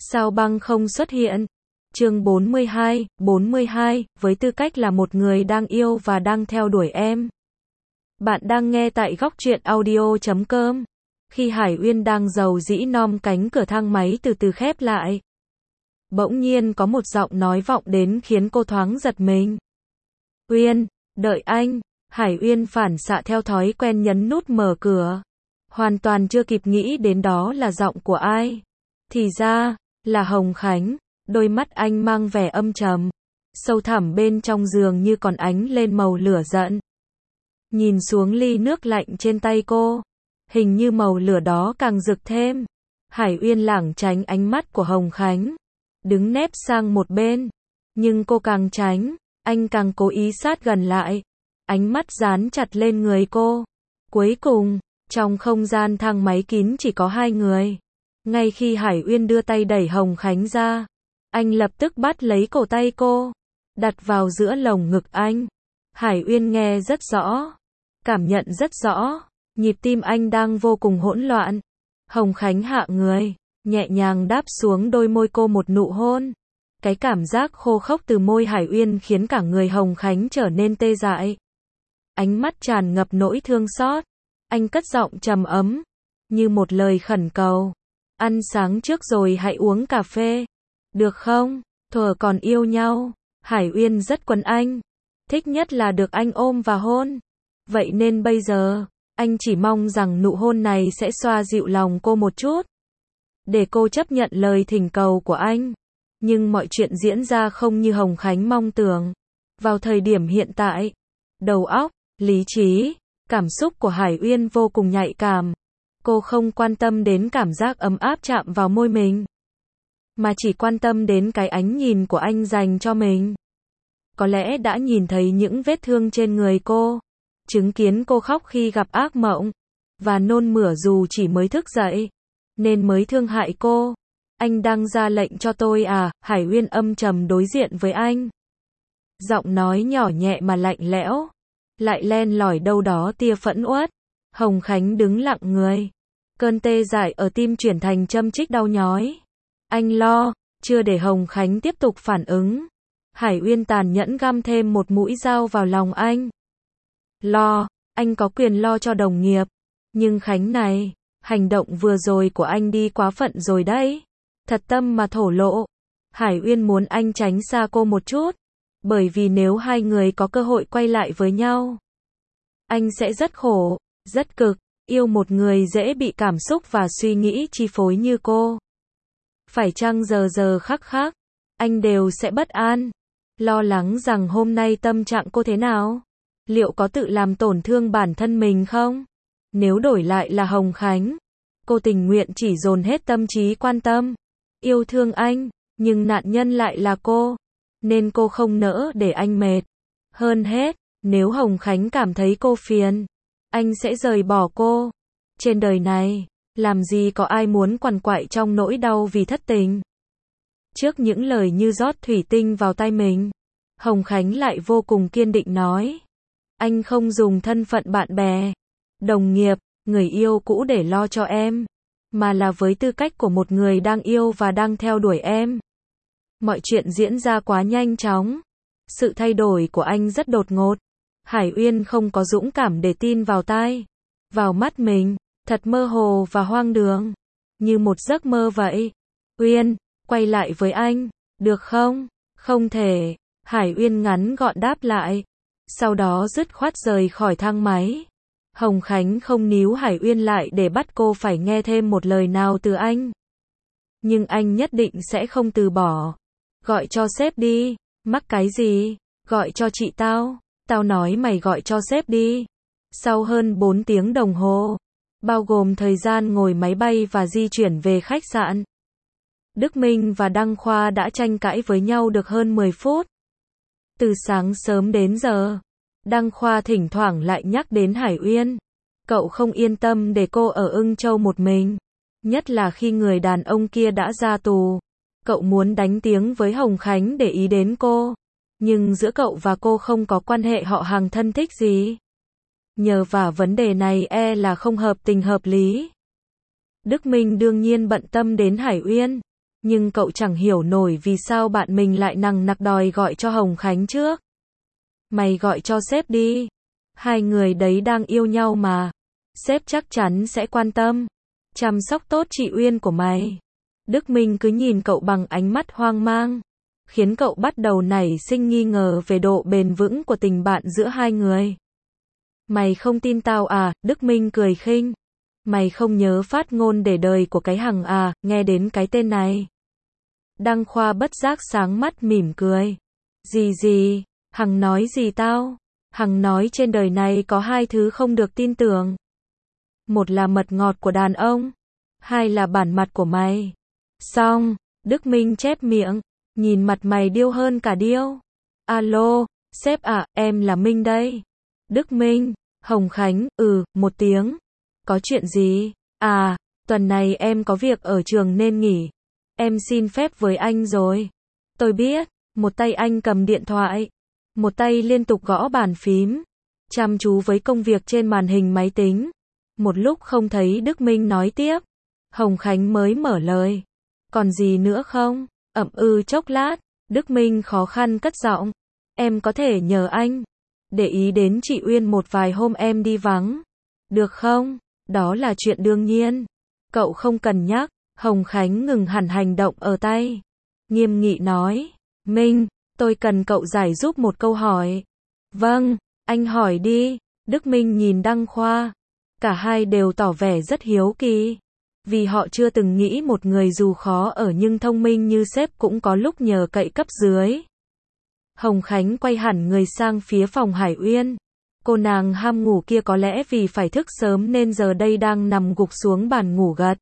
Sao băng không xuất hiện? Chương 42, với tư cách là một người đang yêu và đang theo đuổi em. Bạn đang nghe tại góc truyện audio.com. Khi Hải Uyên đang rầu rĩ nom cánh cửa thang máy từ từ khép lại, bỗng nhiên có một giọng nói vọng đến khiến cô thoáng giật mình. Uyên, đợi anh. Hải Uyên phản xạ theo thói quen nhấn nút mở cửa. Hoàn toàn chưa kịp nghĩ đến đó là giọng của ai. Thì ra, là Hồng Khánh. Đôi mắt anh mang vẻ âm trầm, sâu thẳm bên trong giường như còn ánh lên màu lửa giận. Nhìn xuống ly nước lạnh trên tay cô, hình như màu lửa đó càng rực thêm. Hải Uyên lảng tránh ánh mắt của Hồng Khánh, đứng nép sang một bên. Nhưng cô càng tránh, anh càng cố ý sát gần lại, ánh mắt dán chặt lên người cô. Cuối cùng, trong không gian thang máy kín chỉ có hai người. Ngay khi Hải Uyên đưa tay đẩy Hồng Khánh ra, anh lập tức bắt lấy cổ tay cô, đặt vào giữa lồng ngực anh. Hải Uyên nghe rất rõ, cảm nhận rất rõ, nhịp tim anh đang vô cùng hỗn loạn. Hồng Khánh hạ người, nhẹ nhàng đáp xuống đôi môi cô một nụ hôn. Cái cảm giác khô khốc từ môi Hải Uyên khiến cả người Hồng Khánh trở nên tê dại. Ánh mắt tràn ngập nỗi thương xót, anh cất giọng trầm ấm, như một lời khẩn cầu. Ăn sáng trước rồi hãy uống cà phê, được không? Thuở còn yêu nhau, Hải Uyên rất quấn anh, thích nhất là được anh ôm và hôn. Vậy nên bây giờ, anh chỉ mong rằng nụ hôn này sẽ xoa dịu lòng cô một chút, để cô chấp nhận lời thỉnh cầu của anh. Nhưng mọi chuyện diễn ra không như Hồng Khánh mong tưởng. Vào thời điểm hiện tại, đầu óc, lý trí, cảm xúc của Hải Uyên vô cùng nhạy cảm. Cô không quan tâm đến cảm giác ấm áp chạm vào môi mình, mà chỉ quan tâm đến cái ánh nhìn của anh dành cho mình. Có lẽ đã nhìn thấy những vết thương trên người cô, chứng kiến cô khóc khi gặp ác mộng, và nôn mửa dù chỉ mới thức dậy, nên mới thương hại cô. Anh đang ra lệnh cho tôi à? Hải Uyên âm trầm đối diện với anh. Giọng nói nhỏ nhẹ mà lạnh lẽo, lại len lỏi đâu đó tia phẫn uất. Hồng Khánh đứng lặng người, cơn tê dại ở tim chuyển thành châm chích đau nhói. Anh lo, chưa để Hồng Khánh tiếp tục phản ứng, Hải Uyên tàn nhẫn găm thêm một mũi dao vào lòng anh. Lo, anh có quyền lo cho đồng nghiệp, nhưng Khánh này, hành động vừa rồi của anh đi quá phận rồi đấy. Thật tâm mà thổ lộ, Hải Uyên muốn anh tránh xa cô một chút, bởi vì nếu hai người có cơ hội quay lại với nhau, anh sẽ rất khổ, rất cực. Yêu một người dễ bị cảm xúc và suy nghĩ chi phối như cô, phải chăng giờ giờ khắc khắc, anh đều sẽ bất an, lo lắng rằng hôm nay tâm trạng cô thế nào, liệu có tự làm tổn thương bản thân mình không? Nếu đổi lại là Hồng Khánh, cô tình nguyện chỉ dồn hết tâm trí quan tâm, yêu thương anh, nhưng nạn nhân lại là cô, nên cô không nỡ để anh mệt. Hơn hết, nếu Hồng Khánh cảm thấy cô phiền, anh sẽ rời bỏ cô. Trên đời này, làm gì có ai muốn quằn quại trong nỗi đau vì thất tình. Trước những lời như rót thủy tinh vào tay mình, Hồng Khánh lại vô cùng kiên định nói. Anh không dùng thân phận bạn bè, đồng nghiệp, người yêu cũ để lo cho em, mà là với tư cách của một người đang yêu và đang theo đuổi em. Mọi chuyện diễn ra quá nhanh chóng. Sự thay đổi của anh rất đột ngột. Hải Uyên không có dũng cảm để tin vào tai, vào mắt mình, thật mơ hồ và hoang đường, như một giấc mơ vậy. Uyên, quay lại với anh, được không? Không thể, Hải Uyên ngắn gọn đáp lại, sau đó dứt khoát rời khỏi thang máy. Hồng Khánh không níu Hải Uyên lại để bắt cô phải nghe thêm một lời nào từ anh. Nhưng anh nhất định sẽ không từ bỏ. Gọi cho sếp đi, mắc cái gì? Gọi cho chị tao. Tao nói mày gọi cho sếp đi. Sau hơn 4 tiếng đồng hồ, bao gồm thời gian ngồi máy bay và di chuyển về khách sạn, Đức Minh và Đăng Khoa đã tranh cãi với nhau được hơn 10 phút. Từ sáng sớm đến giờ, Đăng Khoa thỉnh thoảng lại nhắc đến Hải Uyên. Cậu không yên tâm để cô ở Ưng Châu một mình, nhất là khi người đàn ông kia đã ra tù. Cậu muốn đánh tiếng với Hồng Khánh để ý đến cô, nhưng giữa cậu và cô không có quan hệ họ hàng thân thích gì. Nhờ vả vấn đề này là không hợp tình hợp lý. Đức Minh đương nhiên bận tâm đến Hải Uyên, Nhưng cậu chẳng hiểu nổi vì sao bạn mình lại nằng nặc đòi gọi cho Hồng Khánh trước. Mày gọi cho sếp đi. Hai người đấy đang yêu nhau mà. Sếp chắc chắn sẽ quan tâm. Chăm sóc tốt chị Uyên của mày. Đức Minh cứ nhìn cậu bằng ánh mắt hoang mang, khiến cậu bắt đầu nảy sinh nghi ngờ về độ bền vững của tình bạn giữa hai người. Mày không tin tao à? Đức Minh cười khinh. Mày không nhớ phát ngôn để đời của cái Hằng à? Nghe đến cái tên này, Đăng Khoa bất giác sáng mắt mỉm cười. Gì? Hằng nói gì tao? Hằng nói trên đời này có hai thứ không được tin tưởng. Một là mật ngọt của đàn ông, hai là bản mặt của mày. Xong, Đức Minh chép miệng, nhìn mặt mày điêu hơn cả điêu. Alo, sếp ạ, em là Minh đây. Đức Minh, Hồng Khánh, một tiếng. Có chuyện gì? À, tuần này em có việc ở trường nên nghỉ. Em xin phép với anh rồi. Tôi biết. Một tay anh cầm điện thoại, một tay liên tục gõ bàn phím, chăm chú với công việc trên màn hình máy tính. Một lúc không thấy Đức Minh nói tiếp, Hồng Khánh mới mở lời. Còn gì nữa không? Chốc lát, Đức Minh khó khăn cất giọng. Em có thể nhờ anh để ý đến chị Uyên một vài hôm em đi vắng. Được không? Đó là chuyện đương nhiên. Cậu không cần nhắc. Hồng Khánh ngừng hẳn hành động ở tay, nghiêm nghị nói. Minh, tôi cần cậu giải giúp một câu hỏi. Vâng, anh hỏi đi. Đức Minh nhìn Đăng Khoa. Cả hai đều tỏ vẻ rất hiếu kỳ. Vì họ chưa từng nghĩ một người dù khó ở nhưng thông minh như sếp cũng có lúc nhờ cậy cấp dưới. Hồng Khánh quay hẳn người sang phía phòng Hải Uyên. Cô nàng ham ngủ kia có lẽ vì phải thức sớm nên giờ đây đang nằm gục xuống bàn ngủ gật.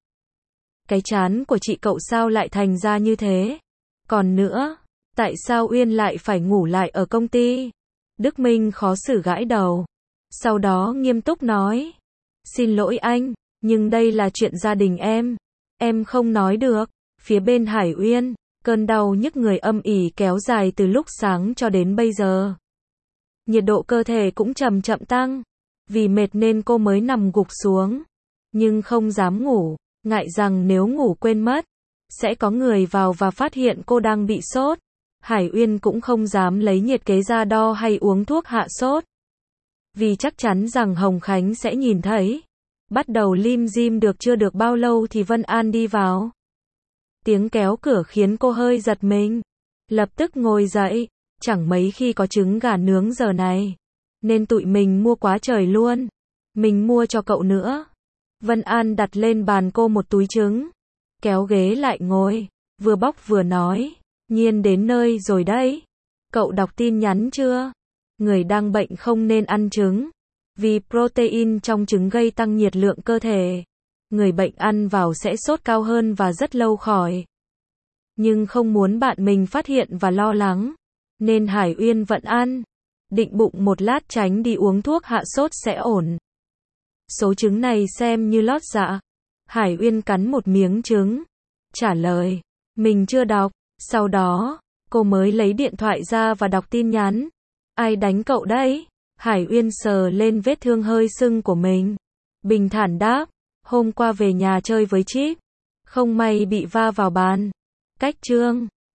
Cái trán của chị cậu sao lại thành ra như thế? Còn nữa, tại sao Uyên lại phải ngủ lại ở công ty? Đức Minh khó xử gãi đầu. Sau đó nghiêm túc nói. Xin lỗi anh, nhưng đây là chuyện gia đình em. Em không nói được. Phía bên Hải Uyên, cơn đau nhức người âm ỉ kéo dài từ lúc sáng cho đến bây giờ. Nhiệt độ cơ thể cũng chậm chậm tăng. Vì mệt nên cô mới nằm gục xuống. Nhưng không dám ngủ, ngại rằng nếu ngủ quên mất, sẽ có người vào và phát hiện cô đang bị sốt. Hải Uyên cũng không dám lấy nhiệt kế ra đo hay uống thuốc hạ sốt. Vì chắc chắn rằng Hồng Khánh sẽ nhìn thấy. Bắt đầu lim dim chưa được bao lâu thì Vân An đi vào. Tiếng kéo cửa khiến cô hơi giật mình. Lập tức ngồi dậy, chẳng mấy khi có trứng gà nướng giờ này. Nên tụi mình mua quá trời luôn. Mình mua cho cậu nữa. Vân An đặt lên bàn cô một túi trứng. Kéo ghế lại ngồi, vừa bóc vừa nói. Nhiên đến nơi rồi đấy. Cậu đọc tin nhắn chưa? Người đang bệnh không nên ăn trứng. Vì protein trong trứng gây tăng nhiệt lượng cơ thể. Người bệnh ăn vào sẽ sốt cao hơn và rất lâu khỏi. Nhưng không muốn bạn mình phát hiện và lo lắng. Nên Hải Uyên vẫn ăn. Định bụng một lát tránh đi uống thuốc hạ sốt sẽ ổn. Số trứng này xem như lót dạ. Hải Uyên cắn một miếng trứng. Trả lời. Mình chưa đọc. Sau đó, cô mới lấy điện thoại ra và đọc tin nhắn. Ai đánh cậu đấy? Hải Uyên sờ lên vết thương hơi sưng của mình. Bình thản đáp. Hôm qua về nhà chơi với Chip. Không may bị va vào bàn. Cách chương.